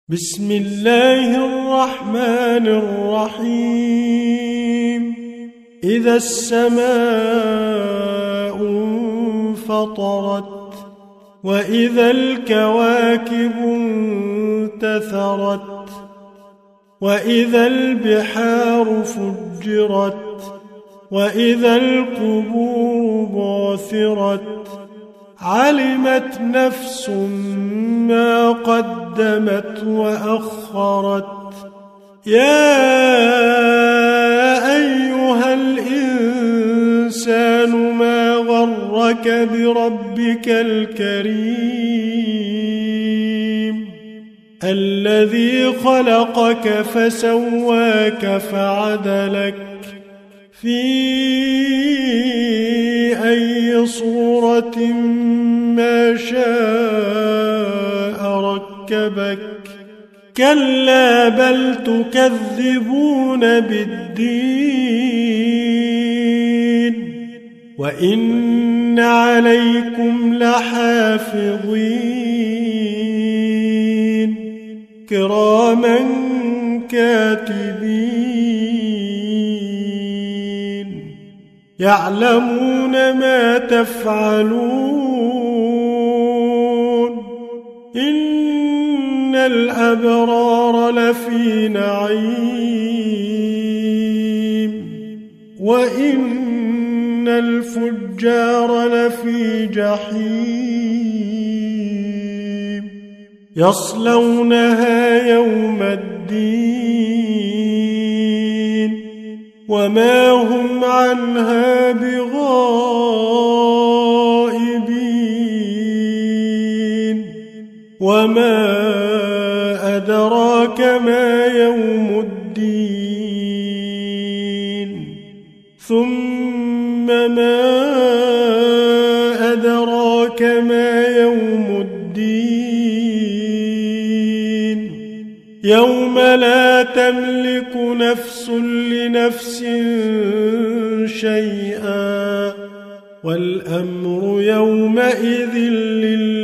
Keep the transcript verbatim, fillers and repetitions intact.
بسم الله الرحمن الرحيم إذا السماء انفطرت وإذا الكواكب انتثرت وإذا البحار فجرت وإذا القبور بعثرت علمت نفس ما قدمت وأخرت يا أيها الإنسان ما غرك بربك الكريم الذي خلقك فسواك فعدلك في أي صورة ما شاء ركبك كلا بل تكذبون بالدين وإن عليكم لحافظين كراما كاتبين يعلمون ما تفعلون إن الأبرار لفي نعيم وإن الفجار لفي جحيم يصلونها يوم الدين وما هم عنها بغائبين وما أدراك ما يوم الدين ثم ما أدراك ما يوم الدين يوم لا تملك نفس لنفس شيئا والأمر يومئذ لله